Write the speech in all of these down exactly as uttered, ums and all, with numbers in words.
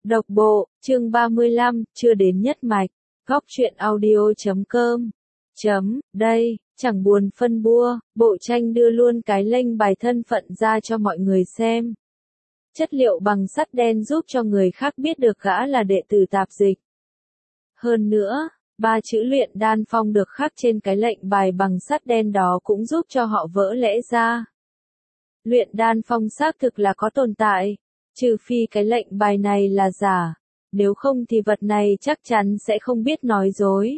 Độc bộ, chương ba mươi lăm, chưa đến nhất mạch. Góc truyện audio chấm com. Chấm, đây, chẳng buồn phân bua, bộ tranh đưa luôn cái link bài thân phận ra cho mọi người xem. Chất liệu bằng sắt đen giúp cho người khác biết được gã là đệ tử tạp dịch. Hơn nữa, ba chữ luyện đan phong được khắc trên cái lệnh bài bằng sắt đen đó cũng giúp cho họ vỡ lẽ ra. Luyện đan phong xác thực là có tồn tại, trừ phi cái lệnh bài này là giả, nếu không thì vật này chắc chắn sẽ không biết nói dối.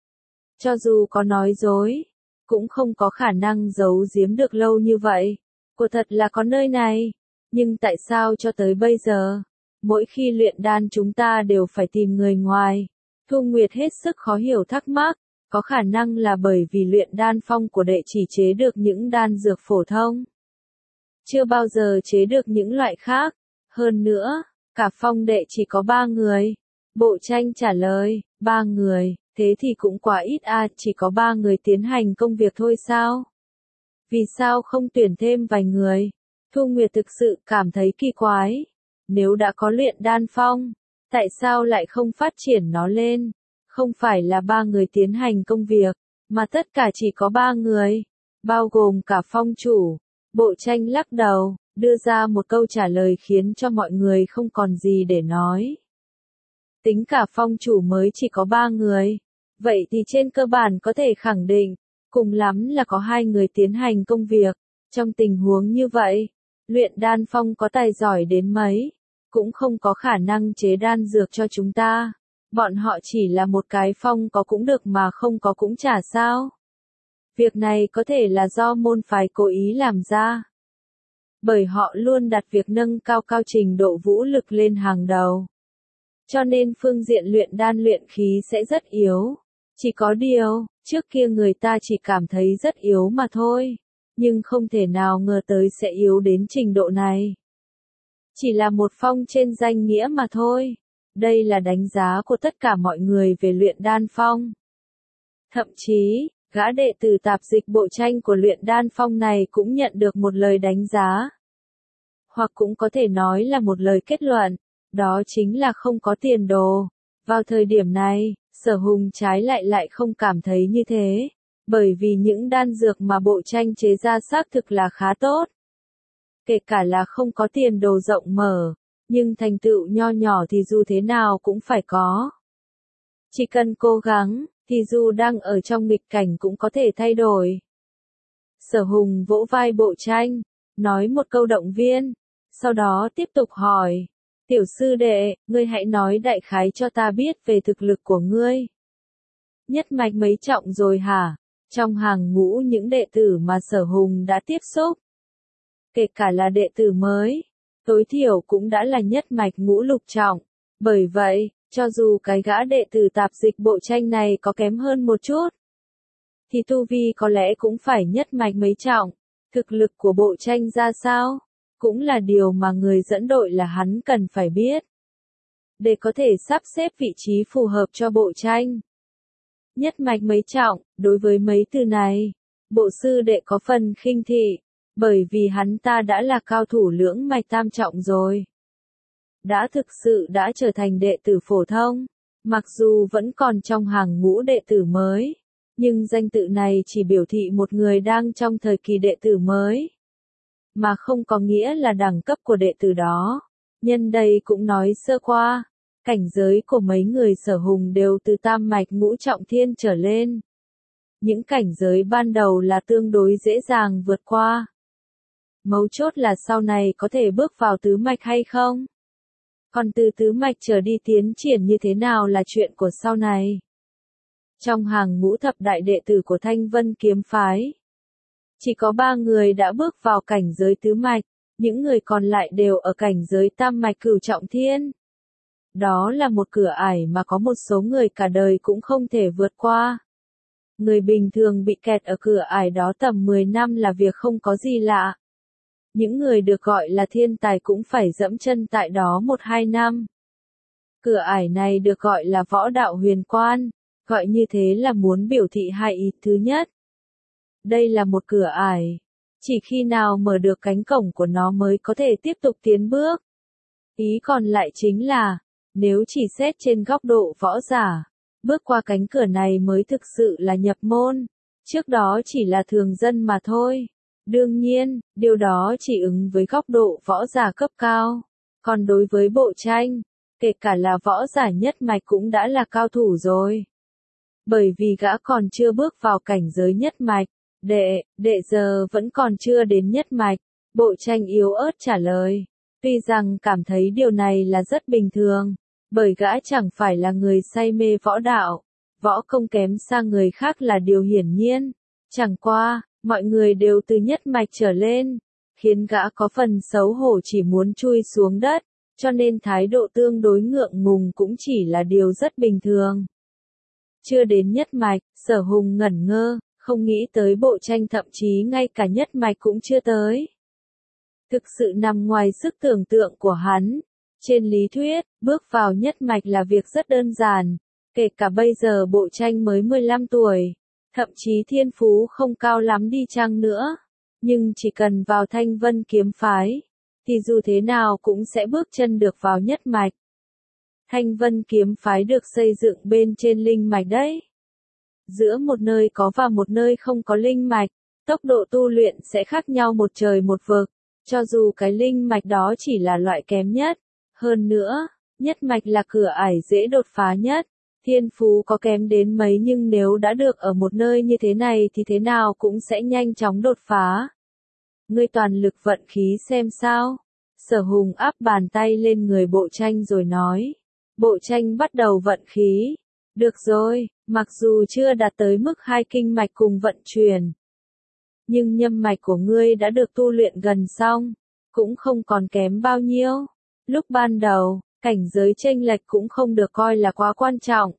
Cho dù có nói dối, cũng không có khả năng giấu giếm được lâu như vậy. Quả thật là có nơi này, nhưng tại sao cho tới bây giờ, mỗi khi luyện đan chúng ta đều phải tìm người ngoài? Thu Nguyệt hết sức khó hiểu thắc mắc, có khả năng là bởi vì luyện đan phong của đệ chỉ chế được những đan dược phổ thông. Chưa bao giờ chế được những loại khác. Hơn nữa, cả phong đệ chỉ có ba người. Bộ tranh trả lời, ba người, thế thì cũng quá ít à, chỉ có ba người tiến hành công việc thôi sao? Vì sao không tuyển thêm vài người? Thu Nguyệt thực sự cảm thấy kỳ quái. Nếu đã có luyện đan phong, tại sao lại không phát triển nó lên? Không phải là ba người tiến hành công việc, mà tất cả chỉ có ba người, bao gồm cả phong chủ. Bộ tranh lắc đầu, đưa ra một câu trả lời khiến cho mọi người không còn gì để nói. Tính cả phong chủ mới chỉ có ba người, vậy thì trên cơ bản có thể khẳng định, cùng lắm là có hai người tiến hành công việc. Trong tình huống như vậy, luyện đan phong có tài giỏi đến mấy, cũng không có khả năng chế đan dược cho chúng ta. Bọn họ chỉ là một cái phong có cũng được mà không có cũng chả sao. Việc này có thể là do môn phái cố ý làm ra. Bởi họ luôn đặt việc nâng cao cao trình độ vũ lực lên hàng đầu. Cho nên phương diện luyện đan luyện khí sẽ rất yếu. Chỉ có điều, trước kia người ta chỉ cảm thấy rất yếu mà thôi. Nhưng không thể nào ngờ tới sẽ yếu đến trình độ này. Chỉ là một phong trên danh nghĩa mà thôi. Đây là đánh giá của tất cả mọi người về luyện đan phong. Thậm chí, gã đệ tử tạp dịch bộ tranh của luyện đan phong này cũng nhận được một lời đánh giá. Hoặc cũng có thể nói là một lời kết luận, đó chính là không có tiền đồ. Vào thời điểm này, Sở Hùng trái lại lại không cảm thấy như thế, bởi vì những đan dược mà bộ tranh chế ra xác thực là khá tốt. Kể cả là không có tiền đồ rộng mở, nhưng thành tựu nho nhỏ thì dù thế nào cũng phải có. Chỉ cần cố gắng, thì dù đang ở trong nghịch cảnh cũng có thể thay đổi. Sở Hùng vỗ vai bộ tranh, nói một câu động viên, sau đó tiếp tục hỏi, tiểu sư đệ, ngươi hãy nói đại khái cho ta biết về thực lực của ngươi. Nhất mạch mấy trọng rồi hả? Trong hàng ngũ những đệ tử mà Sở Hùng đã tiếp xúc, kể cả là đệ tử mới, tối thiểu cũng đã là nhất mạch ngũ lục trọng. Bởi vậy, cho dù cái gã đệ tử tạp dịch bộ tranh này có kém hơn một chút, thì tu vi có lẽ cũng phải nhất mạch mấy trọng. Thực lực của bộ tranh ra sao, cũng là điều mà người dẫn đội là hắn cần phải biết. Để có thể sắp xếp vị trí phù hợp cho bộ tranh. Nhất mạch mấy trọng, đối với mấy từ này, bộ sư đệ có phần khinh thị, bởi vì hắn ta đã là cao thủ lưỡng mạch tam trọng rồi. Đã thực sự đã trở thành đệ tử phổ thông, mặc dù vẫn còn trong hàng ngũ đệ tử mới, nhưng danh tự này chỉ biểu thị một người đang trong thời kỳ đệ tử mới, mà không có nghĩa là đẳng cấp của đệ tử đó. Nhân đây cũng nói sơ qua, cảnh giới của mấy người Sở Hùng đều từ tam mạch ngũ trọng thiên trở lên. Những cảnh giới ban đầu là tương đối dễ dàng vượt qua. Mấu chốt là sau này có thể bước vào tứ mạch hay không? Còn từ tứ mạch trở đi tiến triển như thế nào là chuyện của sau này. Trong hàng ngũ thập đại đệ tử của Thanh Vân kiếm phái, chỉ có ba người đã bước vào cảnh giới tứ mạch, những người còn lại đều ở cảnh giới tam mạch cửu trọng thiên. Đó là một cửa ải mà có một số người cả đời cũng không thể vượt qua. Người bình thường bị kẹt ở cửa ải đó tầm mười năm là việc không có gì lạ. Những người được gọi là thiên tài cũng phải dẫm chân tại đó một hai năm. Cửa ải này được gọi là võ đạo huyền quan, gọi như thế là muốn biểu thị hai ý. Thứ nhất, đây là một cửa ải, chỉ khi nào mở được cánh cổng của nó mới có thể tiếp tục tiến bước. Ý còn lại chính là, Nếu chỉ xét trên góc độ võ giả, bước qua cánh cửa này mới thực sự là nhập môn, trước đó chỉ là thường dân mà thôi. Đương nhiên, điều đó chỉ ứng với góc độ võ giả cấp cao, còn đối với Bộ Tranh, kể cả là võ giả nhất mạch cũng đã là cao thủ rồi. Bởi vì gã còn chưa bước vào cảnh giới nhất mạch, đệ, đệ giờ vẫn còn chưa đến nhất mạch, Bộ Tranh yếu ớt trả lời. Tuy rằng cảm thấy điều này là rất bình thường, bởi gã chẳng phải là người say mê võ đạo, võ công kém xa người khác là điều hiển nhiên. Chẳng qua, mọi người đều từ nhất mạch trở lên, khiến gã có phần xấu hổ chỉ muốn chui xuống đất, cho nên thái độ tương đối ngượng ngùng cũng chỉ là điều rất bình thường. Chưa đến nhất mạch, Sở Hùng ngẩn ngơ, không nghĩ tới Bộ Tranh thậm chí ngay cả nhất mạch cũng chưa tới. Thực sự nằm ngoài sức tưởng tượng của hắn. Trên lý thuyết, bước vào nhất mạch là việc rất đơn giản, kể cả bây giờ Bộ Tranh mới mười lăm tuổi, thậm chí thiên phú không cao lắm đi chăng nữa, nhưng chỉ cần vào Thanh Vân kiếm phái, thì dù thế nào cũng sẽ bước chân được vào nhất mạch. Thanh Vân kiếm phái được xây dựng bên trên linh mạch đấy. Giữa một nơi có và một nơi không có linh mạch, tốc độ tu luyện sẽ khác nhau một trời một vực, cho dù cái linh mạch đó chỉ là loại kém nhất. Hơn nữa, nhất mạch là cửa ải dễ đột phá nhất. Thiên phú có kém đến mấy nhưng nếu đã được ở một nơi như thế này thì thế nào cũng sẽ nhanh chóng đột phá. Ngươi toàn lực vận khí xem sao. Sở Hùng áp bàn tay lên người Bộ Tranh rồi nói. Bộ Tranh bắt đầu vận khí. Được rồi, mặc dù chưa đạt tới mức hai kinh mạch cùng vận chuyển, nhưng nhâm mạch của ngươi đã được tu luyện gần xong, cũng không còn kém bao nhiêu. Lúc ban đầu, cảnh giới chênh lệch cũng không được coi là quá quan trọng.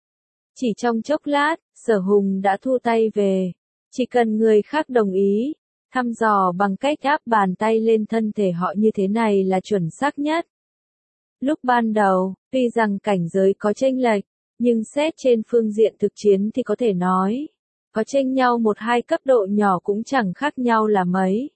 Chỉ trong chốc lát, Sở Hùng đã thu tay về. Chỉ cần người khác đồng ý, thăm dò bằng cách áp bàn tay lên thân thể họ như thế này là chuẩn xác nhất. Lúc ban đầu, tuy rằng cảnh giới có chênh lệch, nhưng xét trên phương diện thực chiến thì có thể nói, có chênh nhau một hai cấp độ nhỏ cũng chẳng khác nhau là mấy.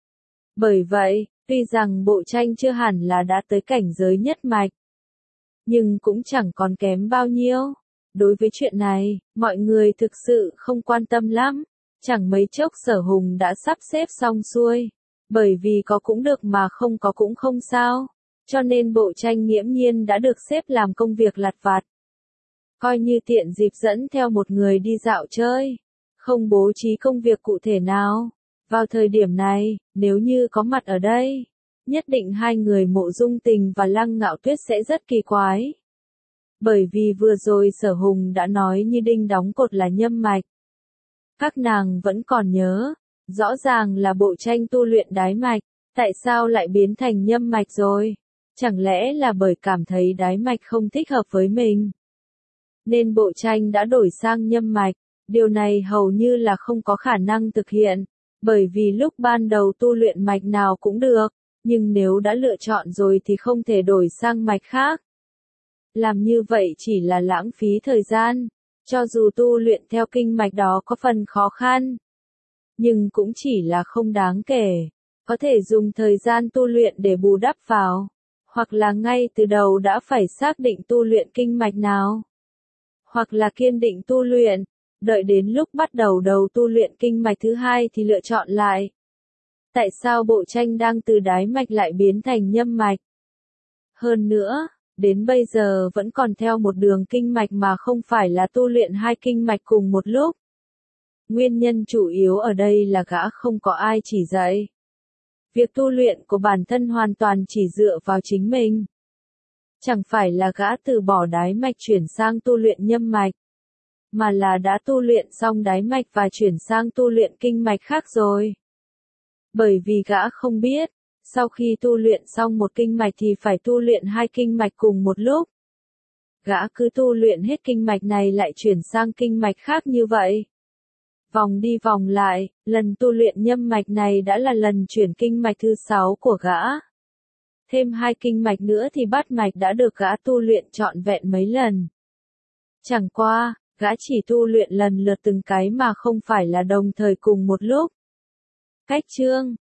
Bởi vậy, tuy rằng Bộ Tranh chưa hẳn là đã tới cảnh giới nhất mạch, nhưng cũng chẳng còn kém bao nhiêu. Đối với chuyện này, mọi người thực sự không quan tâm lắm. Chẳng mấy chốc Sở Hùng đã sắp xếp xong xuôi. Bởi vì có cũng được mà không có cũng không sao. Cho nên Bộ Tranh nghiễm nhiên đã được xếp làm công việc lặt vặt. Coi như tiện dịp dẫn theo một người đi dạo chơi. Không bố trí công việc cụ thể nào. Vào thời điểm này, nếu như có mặt ở đây, nhất định hai người Mộ Dung Tình và Lăng Ngạo Tuyết sẽ rất kỳ quái. Bởi vì vừa rồi Sở Hùng đã nói như đinh đóng cột là nhâm mạch. Các nàng vẫn còn nhớ, rõ ràng là Bộ Tranh tu luyện đái mạch, tại sao lại biến thành nhâm mạch rồi? Chẳng lẽ là bởi cảm thấy đái mạch không thích hợp với mình, nên Bộ Tranh đã đổi sang nhâm mạch? Điều này hầu như là không có khả năng thực hiện, bởi vì lúc ban đầu tu luyện mạch nào cũng được, nhưng nếu đã lựa chọn rồi thì không thể đổi sang mạch khác. Làm như vậy chỉ là lãng phí thời gian, cho dù tu luyện theo kinh mạch đó có phần khó khăn, nhưng cũng chỉ là không đáng kể, có thể dùng thời gian tu luyện để bù đắp vào, hoặc là ngay từ đầu đã phải xác định tu luyện kinh mạch nào, hoặc là kiên định tu luyện, đợi đến lúc bắt đầu đầu tu luyện kinh mạch thứ hai thì lựa chọn lại. Tại sao Bộ Tranh đang từ đái mạch lại biến thành nhâm mạch? Hơn nữa, đến bây giờ vẫn còn theo một đường kinh mạch mà không phải là tu luyện hai kinh mạch cùng một lúc. Nguyên nhân chủ yếu ở đây là gã không có ai chỉ dạy. Việc tu luyện của bản thân hoàn toàn chỉ dựa vào chính mình. Chẳng phải là gã từ bỏ đái mạch chuyển sang tu luyện nhâm mạch, mà là đã tu luyện xong đái mạch và chuyển sang tu luyện kinh mạch khác rồi. Bởi vì gã không biết, sau khi tu luyện xong một kinh mạch thì phải tu luyện hai kinh mạch cùng một lúc. Gã cứ tu luyện hết kinh mạch này lại chuyển sang kinh mạch khác như vậy. Vòng đi vòng lại, lần tu luyện nhâm mạch này đã là lần chuyển kinh mạch thứ sáu của gã. Thêm hai kinh mạch nữa thì bát mạch đã được gã tu luyện trọn vẹn mấy lần. Chẳng qua, gã chỉ tu luyện lần lượt từng cái mà không phải là đồng thời cùng một lúc. Cách chương